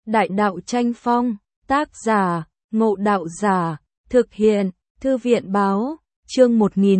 Đại đạo tranh phong, tác giả, Ngộ Đạo Giả, thực hiện, Thư viện Báo, chương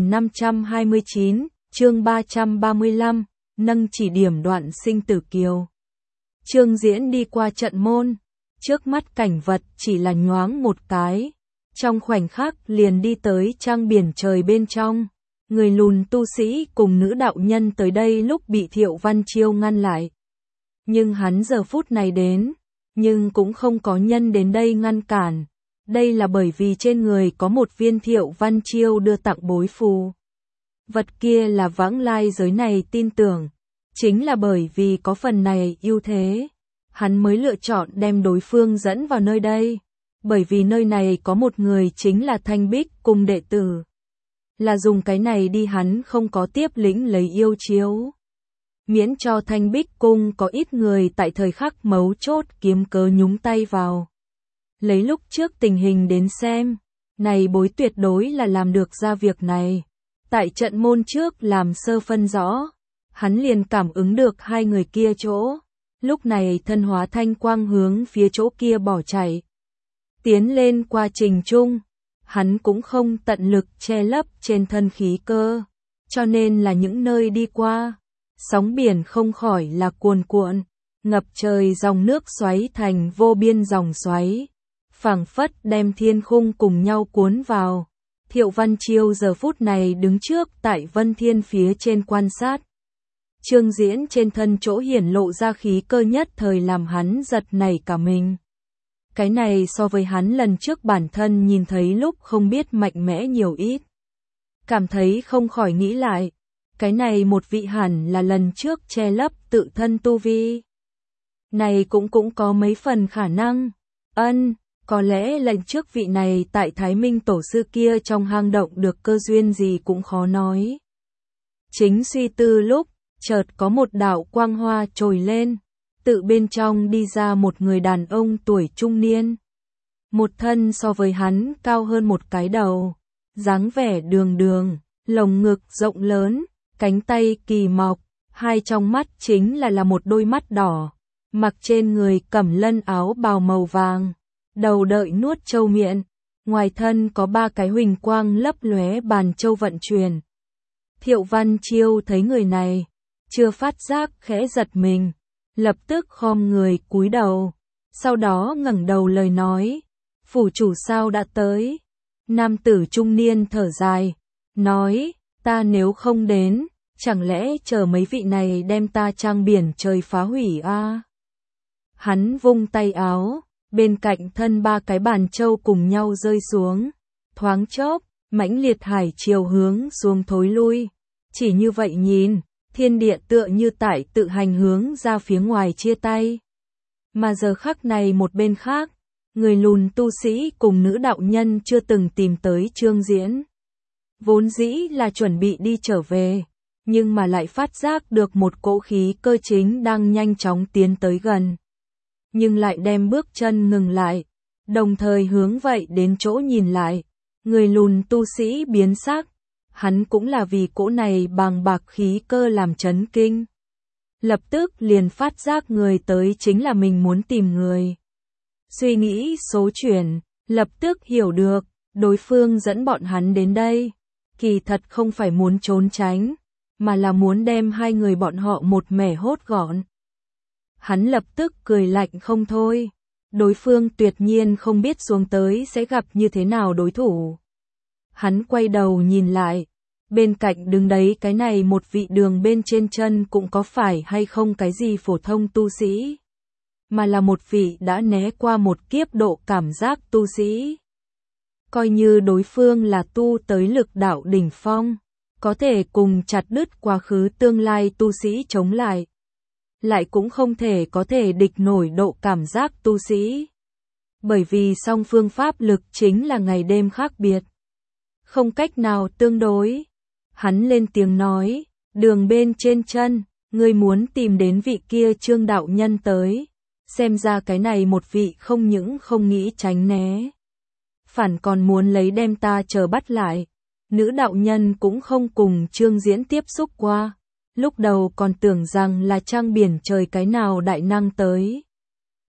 1529, chương 335, nâng chỉ điểm đoạn sinh tử kiều. Trương Diễn đi qua trận môn, trước mắt cảnh vật chỉ là nhoáng một cái, trong khoảnh khắc liền đi tới trang biển trời bên trong. Người lùn tu sĩ cùng nữ đạo nhân tới đây lúc bị Thiệu Văn Chiêu ngăn lại. Nhưng hắn giờ phút này đến, nhưng cũng không có nhân đến đây ngăn cản. Đây là bởi vì trên người có một viên Thiệu Văn Chiêu đưa tặng bối phù. Vật kia là vãng lai giới này tin tưởng. Chính là bởi vì có phần này ưu thế, hắn mới lựa chọn đem đối phương dẫn vào nơi đây. Bởi vì nơi này có một người chính là Thanh Bích cùng đệ tử. Là dùng cái này đi hắn không có tiếp lĩnh lấy yêu chiếu. Miễn cho Thanh Bích cung có ít người tại thời khắc mấu chốt kiếm cớ nhúng tay vào. Lấy lúc trước tình hình đến xem, này bối tuyệt đối là làm được ra việc này. Tại trận môn trước làm sơ phân rõ, hắn liền cảm ứng được hai người kia chỗ. Lúc này thân hóa thanh quang hướng phía chỗ kia bỏ chạy. Tiến lên qua trình chung. Hắn cũng không tận lực che lấp trên thân khí cơ, cho nên là những nơi đi qua, sóng biển không khỏi là cuồn cuộn, ngập trời dòng nước xoáy thành vô biên dòng xoáy, phảng phất đem thiên khung cùng nhau cuốn vào. Thiệu Văn Chiêu giờ phút này đứng trước tại Vân Thiên phía trên quan sát. Trương Diễn trên thân chỗ hiển lộ ra khí cơ nhất thời làm hắn giật nảy cả mình. Cái này so với hắn lần trước bản thân nhìn thấy lúc không biết mạnh mẽ nhiều ít. Cảm thấy không khỏi nghĩ lại, cái này một vị hẳn là lần trước che lấp tự thân tu vi. Này cũng có mấy phần khả năng. Có lẽ lần trước vị này tại Thái Minh tổ sư kia trong hang động được cơ duyên gì cũng khó nói. Chính suy tư lúc, chợt có một đạo quang hoa trồi lên. Tự bên trong đi ra một người đàn ông tuổi trung niên. Một thân so với hắn cao hơn một cái đầu. Dáng vẻ đường đường, lồng ngực rộng lớn, cánh tay kỳ mọc. Hai trong mắt chính là một đôi mắt đỏ. Mặc trên người cẩm lân áo bào màu vàng. Đầu đợi nuốt châu miệng. Ngoài thân có ba cái huỳnh quang lấp lóe bàn châu vận chuyển. Thiệu Văn Chiêu thấy người này. Chưa phát giác khẽ giật mình. Lập tức khom người cúi đầu, sau đó ngẩng đầu lời nói, phủ chủ sao đã tới. Nam tử trung niên thở dài, nói, ta nếu không đến, chẳng lẽ chờ mấy vị này đem ta trang biển trời phá hủy a? Hắn vung tay áo, bên cạnh thân ba cái bàn châu cùng nhau rơi xuống, thoáng chốc, mãnh liệt hải chiều hướng xuống thối lui, chỉ như vậy nhìn. Thiên địa tựa như tại tự hành hướng ra phía ngoài chia tay. Mà giờ khắc này một bên khác, người lùn tu sĩ cùng nữ đạo nhân chưa từng tìm tới Trương Diễn. Vốn dĩ là chuẩn bị đi trở về, nhưng mà lại phát giác được một cỗ khí cơ chính đang nhanh chóng tiến tới gần. Nhưng lại đem bước chân ngừng lại, đồng thời hướng vậy đến chỗ nhìn lại. Người lùn tu sĩ biến sắc. Hắn cũng là vì cỗ này bàng bạc khí cơ làm chấn kinh. Lập tức liền phát giác người tới chính là mình muốn tìm người. Suy nghĩ số chuyển, lập tức hiểu được, đối phương dẫn bọn hắn đến đây. Kỳ thật không phải muốn trốn tránh, mà là muốn đem hai người bọn họ một mẻ hốt gọn. Hắn lập tức cười lạnh không thôi. Đối phương tuyệt nhiên không biết xuống tới sẽ gặp như thế nào đối thủ. Hắn quay đầu nhìn lại, bên cạnh đứng đấy cái này một vị đường bên trên chân cũng có phải hay không cái gì phổ thông tu sĩ, mà là một vị đã né qua một kiếp độ cảm giác tu sĩ. Coi như đối phương là tu tới lực đạo đỉnh phong, có thể cùng chặt đứt quá khứ tương lai tu sĩ chống lại. Lại cũng không thể có thể địch nổi độ cảm giác tu sĩ. Bởi vì song phương pháp lực chính là ngày đêm khác biệt. Không cách nào tương đối. Hắn lên tiếng nói, đường bên trên chân, ngươi muốn tìm đến vị kia Trương đạo nhân tới. Xem ra cái này một vị không những không nghĩ tránh né. Phản còn muốn lấy đem ta chờ bắt lại. Nữ đạo nhân cũng không cùng Trương Diễn tiếp xúc qua. Lúc đầu còn tưởng rằng là trang biển trời cái nào đại năng tới.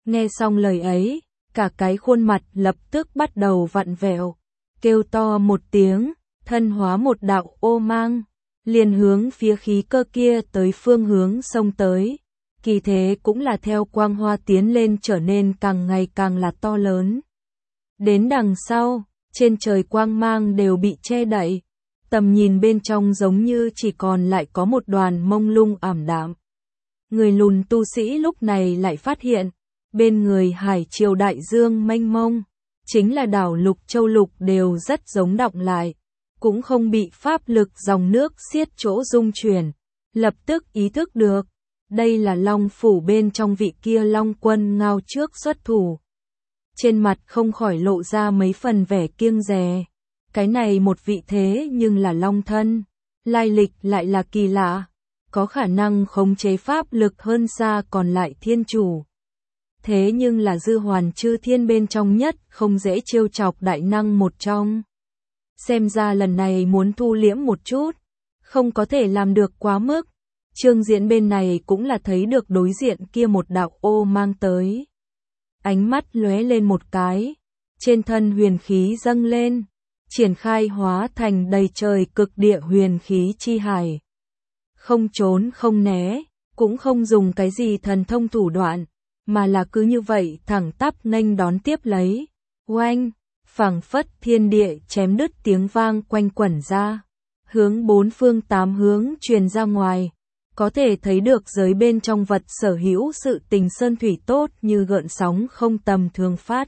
Nghe xong lời ấy, cả cái khuôn mặt lập tức bắt đầu vặn vẹo, kêu to một tiếng, thân hóa một đạo ô mang, liền hướng phía khí cơ kia tới phương hướng xông tới. Kỳ thế cũng là theo quang hoa tiến lên trở nên càng ngày càng là to lớn. Đến đằng sau, trên trời quang mang đều bị che đậy, tầm nhìn bên trong giống như chỉ còn lại có một đoàn mông lung ảm đạm. Người lùn tu sĩ lúc này lại phát hiện, bên người hải triều đại dương mênh mông, chính là đảo Lục Châu Lục đều rất giống đọng lại, cũng không bị pháp lực dòng nước xiết chỗ dung chuyển, lập tức ý thức được, đây là Long phủ bên trong vị kia Long quân ngao trước xuất thủ. Trên mặt không khỏi lộ ra mấy phần vẻ kiêng dè, cái này một vị thế nhưng là Long thân, lai lịch lại là kỳ lạ, có khả năng khống chế pháp lực hơn xa còn lại thiên chủ. Thế nhưng là dư hoàn chư thiên bên trong nhất không dễ trêu chọc đại năng một trong. Xem ra lần này muốn thu liễm một chút, không có thể làm được quá mức. Trương Diễn bên này cũng là thấy được đối diện kia một đạo ô mang tới. Ánh mắt lóe lên một cái, trên thân huyền khí dâng lên, triển khai hóa thành đầy trời cực địa huyền khí chi hải. Không trốn không né, cũng không dùng cái gì thần thông thủ đoạn, mà là cứ như vậy thẳng tắp nghênh đón tiếp lấy. Oanh, phảng phất thiên địa chém đứt tiếng vang quanh quẩn ra, hướng bốn phương tám hướng truyền ra ngoài. Có thể thấy được giới bên trong vật sở hữu sự tình sơn thủy tốt như gợn sóng không tầm thường phát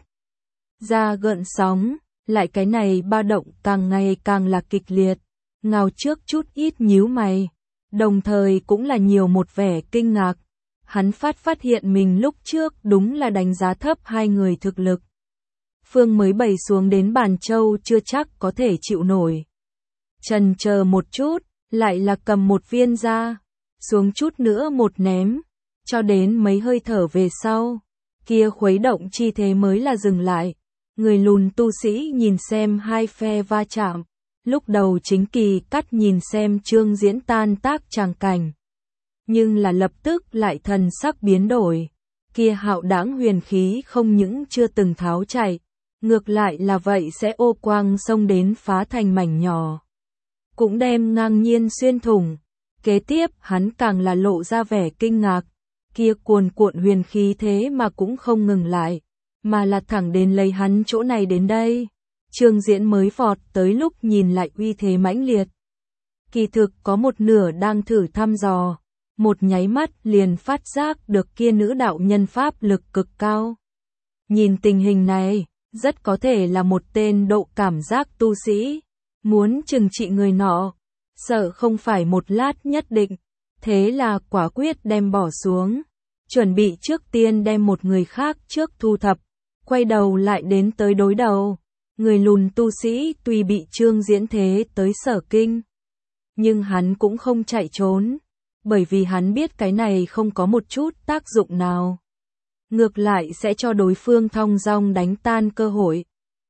ra gợn sóng, lại cái này ba động càng ngày càng là kịch liệt. Ngao trước chút ít nhíu mày, đồng thời cũng là nhiều một vẻ kinh ngạc. Hắn phát hiện mình lúc trước đúng là đánh giá thấp hai người thực lực. Phương mới bày xuống đến Bàn Châu chưa chắc có thể chịu nổi. Chần chờ một chút, lại là cầm một viên ra, xuống chút nữa một ném, cho đến mấy hơi thở về sau, kia khuấy động chi thế mới là dừng lại. Người lùn tu sĩ nhìn xem hai phe va chạm, lúc đầu chính kỳ cắt nhìn xem Trương Diễn tan tác tràng cảnh. Nhưng là lập tức lại thần sắc biến đổi, kia hạo đãng huyền khí không những chưa từng tháo chạy, ngược lại là vậy sẽ ô quang xông đến phá thành mảnh nhỏ, cũng đem ngang nhiên xuyên thủng. Kế tiếp hắn càng là lộ ra vẻ kinh ngạc, kia cuồn cuộn huyền khí thế mà cũng không ngừng lại, mà là thẳng đến lấy hắn chỗ này đến đây. Trương Diễn mới vọt tới lúc nhìn lại uy thế mãnh liệt. Kỳ thực có một nửa đang thử thăm dò, một nháy mắt liền phát giác được kia nữ đạo nhân pháp lực cực cao. Nhìn tình hình này, rất có thể là một tên độ cảm giác tu sĩ, muốn trừng trị người nọ, sợ không phải một lát nhất định, thế là quả quyết đem bỏ xuống, chuẩn bị trước tiên đem một người khác trước thu thập, quay đầu lại đến tới đối đầu. Người lùn tu sĩ tuy bị Trương Diễn thế tới sở kinh, nhưng hắn cũng không chạy trốn, bởi vì hắn biết cái này không có một chút tác dụng nào. Ngược lại sẽ cho đối phương thong dong đánh tan cơ hội.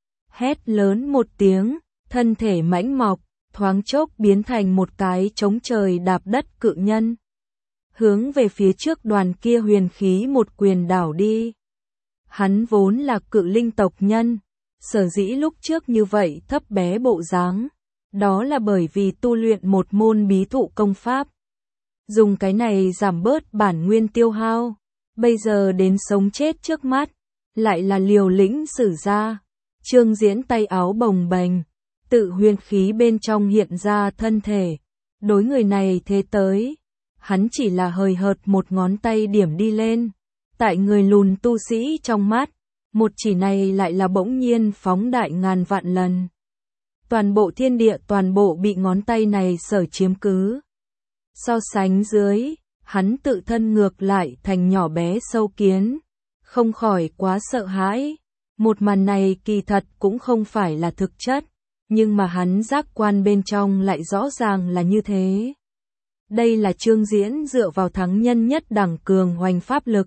Hét lớn một tiếng, thân thể mãnh mọc, thoáng chốc biến thành một cái trống trời đạp đất cự nhân. Hướng về phía trước đoàn kia huyền khí một quyền đảo đi. Hắn vốn là cự linh tộc nhân, sở dĩ lúc trước như vậy thấp bé bộ dáng, đó là bởi vì tu luyện một môn bí thụ công pháp. Dùng cái này giảm bớt bản nguyên tiêu hao, bây giờ đến sống chết trước mắt, lại là liều lĩnh sử ra. Trương Diễn tay áo bồng bềnh, tự huyền khí bên trong hiện ra thân thể. Đối người này thế tới, hắn chỉ là hời hợt một ngón tay điểm đi lên. Tại người lùn tu sĩ trong mắt, một chỉ này lại là bỗng nhiên phóng đại ngàn vạn lần. Toàn bộ thiên địa toàn bộ bị ngón tay này sở chiếm cứ. So sánh dưới, hắn tự thân ngược lại thành nhỏ bé sâu kiến, không khỏi quá sợ hãi. Một màn này kỳ thật cũng không phải là thực chất, nhưng mà hắn giác quan bên trong lại rõ ràng là như thế. Đây là Trương Diễn dựa vào thắng nhân nhất đẳng cường hoành pháp lực,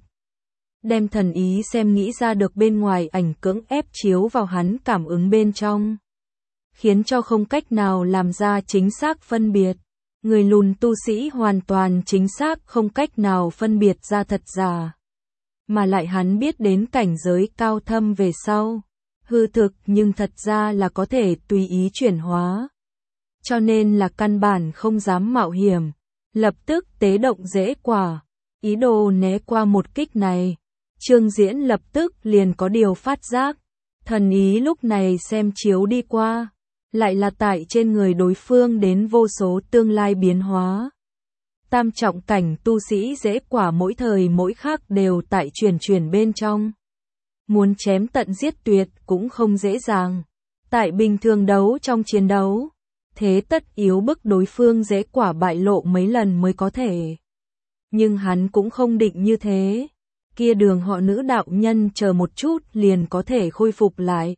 đem thần ý xem nghĩ ra được bên ngoài ảnh cưỡng ép chiếu vào hắn cảm ứng bên trong, khiến cho không cách nào làm ra chính xác phân biệt. Người lùn tu sĩ hoàn toàn chính xác không cách nào phân biệt ra thật giả. mà lại hắn biết đến cảnh giới cao thâm về sau. Hư thực nhưng thật ra là có thể tùy ý chuyển hóa. Cho nên là căn bản không dám mạo hiểm, lập tức tế động dễ quả, ý đồ né qua một kích này. Trương Diễn lập tức liền có điều phát giác, thần ý lúc này xem chiếu đi qua, lại là tại trên người đối phương đến vô số tương lai biến hóa. Tam trọng cảnh tu sĩ dễ quả mỗi thời mỗi khắc đều tại chuyển bên trong. Muốn chém tận giết tuyệt cũng không dễ dàng. Tại bình thường đấu trong chiến đấu, thế tất yếu bức đối phương dễ quả bại lộ mấy lần mới có thể. Nhưng hắn cũng không định như thế. Kia đường họ Nữ đạo nhân chờ một chút liền có thể khôi phục lại.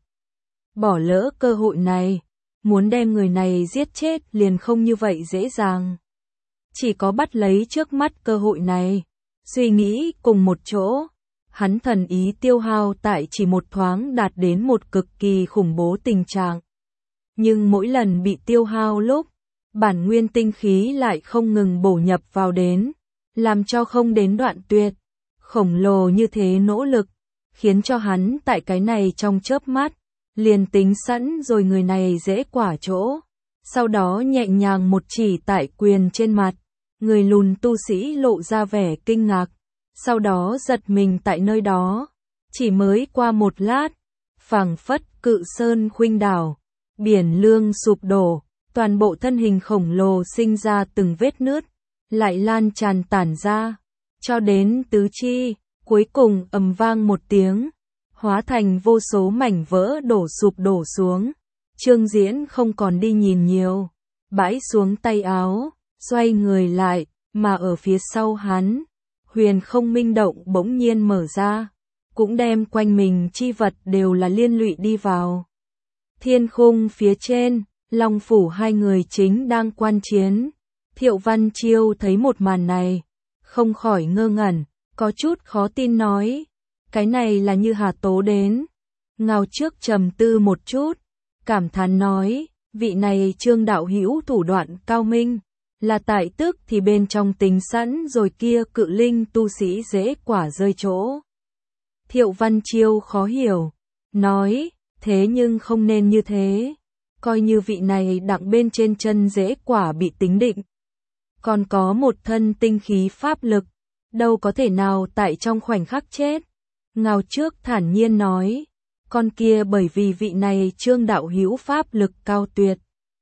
Bỏ lỡ cơ hội này, muốn đem người này giết chết liền không như vậy dễ dàng. Chỉ có bắt lấy trước mắt cơ hội này, suy nghĩ cùng một chỗ, hắn thần ý tiêu hao tại chỉ một thoáng đạt đến một cực kỳ khủng bố tình trạng. Nhưng mỗi lần bị tiêu hao lúc, bản nguyên tinh khí lại không ngừng bổ nhập vào đến, làm cho không đến đoạn tuyệt. Khổng lồ như thế nỗ lực, khiến cho hắn tại cái này trong chớp mắt, liền tính sẵn rồi người này dễ quả chỗ. Sau đó nhẹ nhàng một chỉ tại quyền trên mặt, người lùn tu sĩ lộ ra vẻ kinh ngạc, sau đó giật mình tại nơi đó. Chỉ mới qua một lát, phảng phất cự sơn khuynh đảo, biển lương sụp đổ, toàn bộ thân hình khổng lồ sinh ra từng vết nứt, lại lan tràn tản ra, cho đến tứ chi, cuối cùng ầm vang một tiếng, hóa thành vô số mảnh vỡ sụp đổ xuống. Trương Diễn không còn đi nhìn nhiều, bãi xuống tay áo, xoay người lại, mà ở phía sau hắn, huyền không minh động bỗng nhiên mở ra, cũng đem quanh mình chi vật đều là liên lụy đi vào. Thiên khung phía trên, Long Phủ hai người chính đang quan chiến. Thiệu Văn Chiêu thấy một màn này, không khỏi ngơ ngẩn, có chút khó tin nói, cái này là như Hà Tố đến. Ngao trước trầm tư một chút, cảm thán nói, vị này Trương đạo hữu thủ đoạn cao minh, là tại tức thì bên trong tính sẵn rồi kia cự linh tu sĩ dễ quả rơi chỗ. Thiệu Văn Chiêu khó hiểu, nói, thế nhưng không nên như thế, coi như vị này đặng bên trên chân dễ quả bị tính định. Còn có một thân tinh khí pháp lực, đâu có thể nào tại trong khoảnh khắc chết. Ngao trước thản nhiên nói, con kia bởi vì vị này Trương đạo hữu pháp lực cao tuyệt.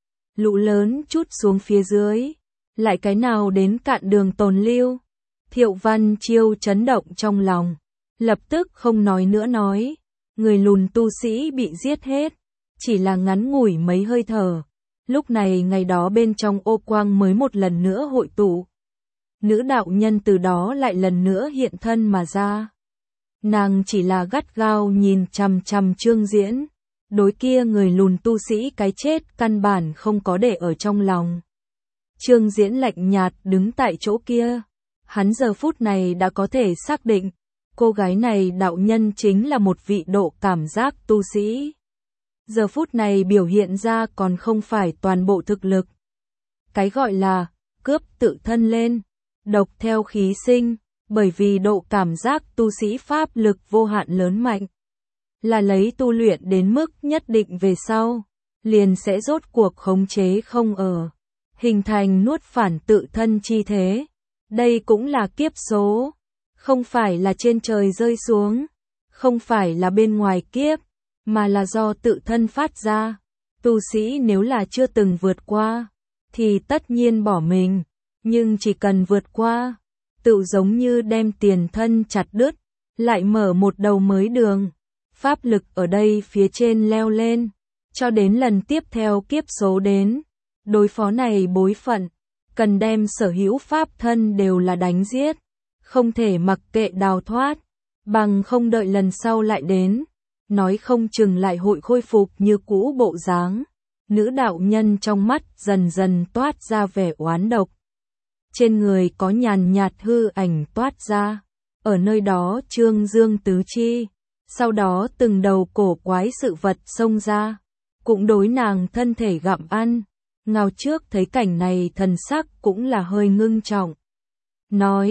Lũ lớn chút xuống phía dưới, lại cái nào đến cạn đường tồn lưu. Thiệu Văn Chiêu chấn động trong lòng, lập tức không nói nữa nói, người lùn tu sĩ bị giết hết, chỉ là ngắn ngủi mấy hơi thở. Lúc này ngày đó bên trong ô quang mới một lần nữa hội tụ. Nữ đạo nhân từ đó lại lần nữa hiện thân mà ra. Nàng chỉ là gắt gao nhìn chằm chằm Trương Diễn, đối kia người lùn tu sĩ cái chết căn bản không có để ở trong lòng. Trương Diễn lạnh nhạt đứng tại chỗ kia, hắn giờ phút này đã có thể xác định, cô gái này đạo nhân chính là một vị độ cảm giác tu sĩ. Giờ phút này biểu hiện ra còn không phải toàn bộ thực lực. Cái gọi là cướp tự thân lên, độc theo khí sinh, bởi vì độ cảm giác tu sĩ pháp lực vô hạn lớn mạnh, là lấy tu luyện đến mức nhất định về sau, liền sẽ rốt cuộc khống chế không ở, hình thành nuốt phản tự thân chi thế. Đây cũng là kiếp số, không phải là trên trời rơi xuống, không phải là bên ngoài kiếp, mà là do tự thân phát ra. Tu sĩ nếu là chưa từng vượt qua, thì tất nhiên bỏ mình, nhưng chỉ cần vượt qua, tự giống như đem tiền thân chặt đứt, lại mở một đầu mới đường. Pháp lực ở đây phía trên leo lên, cho đến lần tiếp theo kiếp số đến, đối phó này bối phận, cần đem sở hữu pháp thân đều là đánh giết, không thể mặc kệ đào thoát, bằng không đợi lần sau lại đến, nói không chừng lại hội khôi phục như cũ bộ dáng. Nữ đạo nhân trong mắt dần dần toát ra vẻ oán độc. Trên người có nhàn nhạt hư ảnh toát ra, ở nơi đó trương dương tứ chi, sau đó từng đầu cổ quái sự vật xông ra, cũng đối nàng thân thể gặm ăn. Ngao trước thấy cảnh này thần sắc cũng là hơi ngưng trọng. Nói,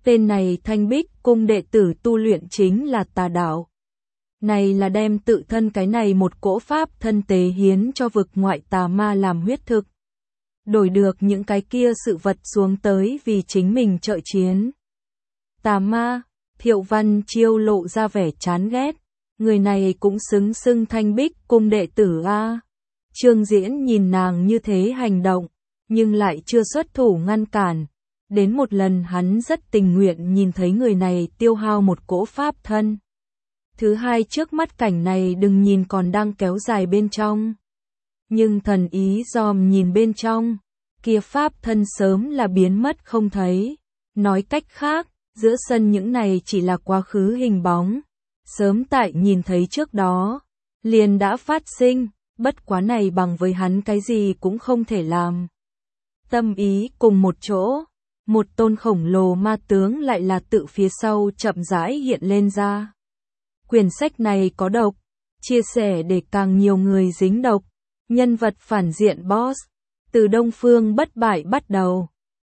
Tên này Thanh Bích cung đệ tử tu luyện chính là tà đạo. Này là đem tự thân cái này một cỗ pháp thân tế hiến cho vực ngoại tà ma làm huyết thực. Đổi được những cái kia sự vật xuống tới vì chính mình trợ chiến. Tà ma, Thiệu Văn Chiêu lộ ra vẻ chán ghét. Người này cũng xứng xưng Thanh Bích cung đệ tử a. Trương Diễn nhìn nàng như thế hành động, nhưng lại chưa xuất thủ ngăn cản. Đến một lần hắn rất tình nguyện nhìn thấy người này tiêu hao một cỗ pháp thân. Thứ hai, trước mắt cảnh này đừng nhìn còn đang kéo dài bên trong. Nhưng thần ý dòm nhìn bên trong, kia pháp thân sớm là biến mất không thấy. Nói cách khác, giữa sân những này chỉ là quá khứ hình bóng. Sớm tại nhìn thấy trước đó, liền đã phát sinh, bất quá này bằng với hắn cái gì cũng không thể làm. Tâm ý cùng một chỗ, một tôn khổng lồ ma tướng lại là tự phía sau chậm rãi hiện lên ra. Quyển sách này có độc, chia sẻ để càng nhiều người dính độc. Nhân vật phản diện boss, từ Đông Phương bất bại bắt đầu.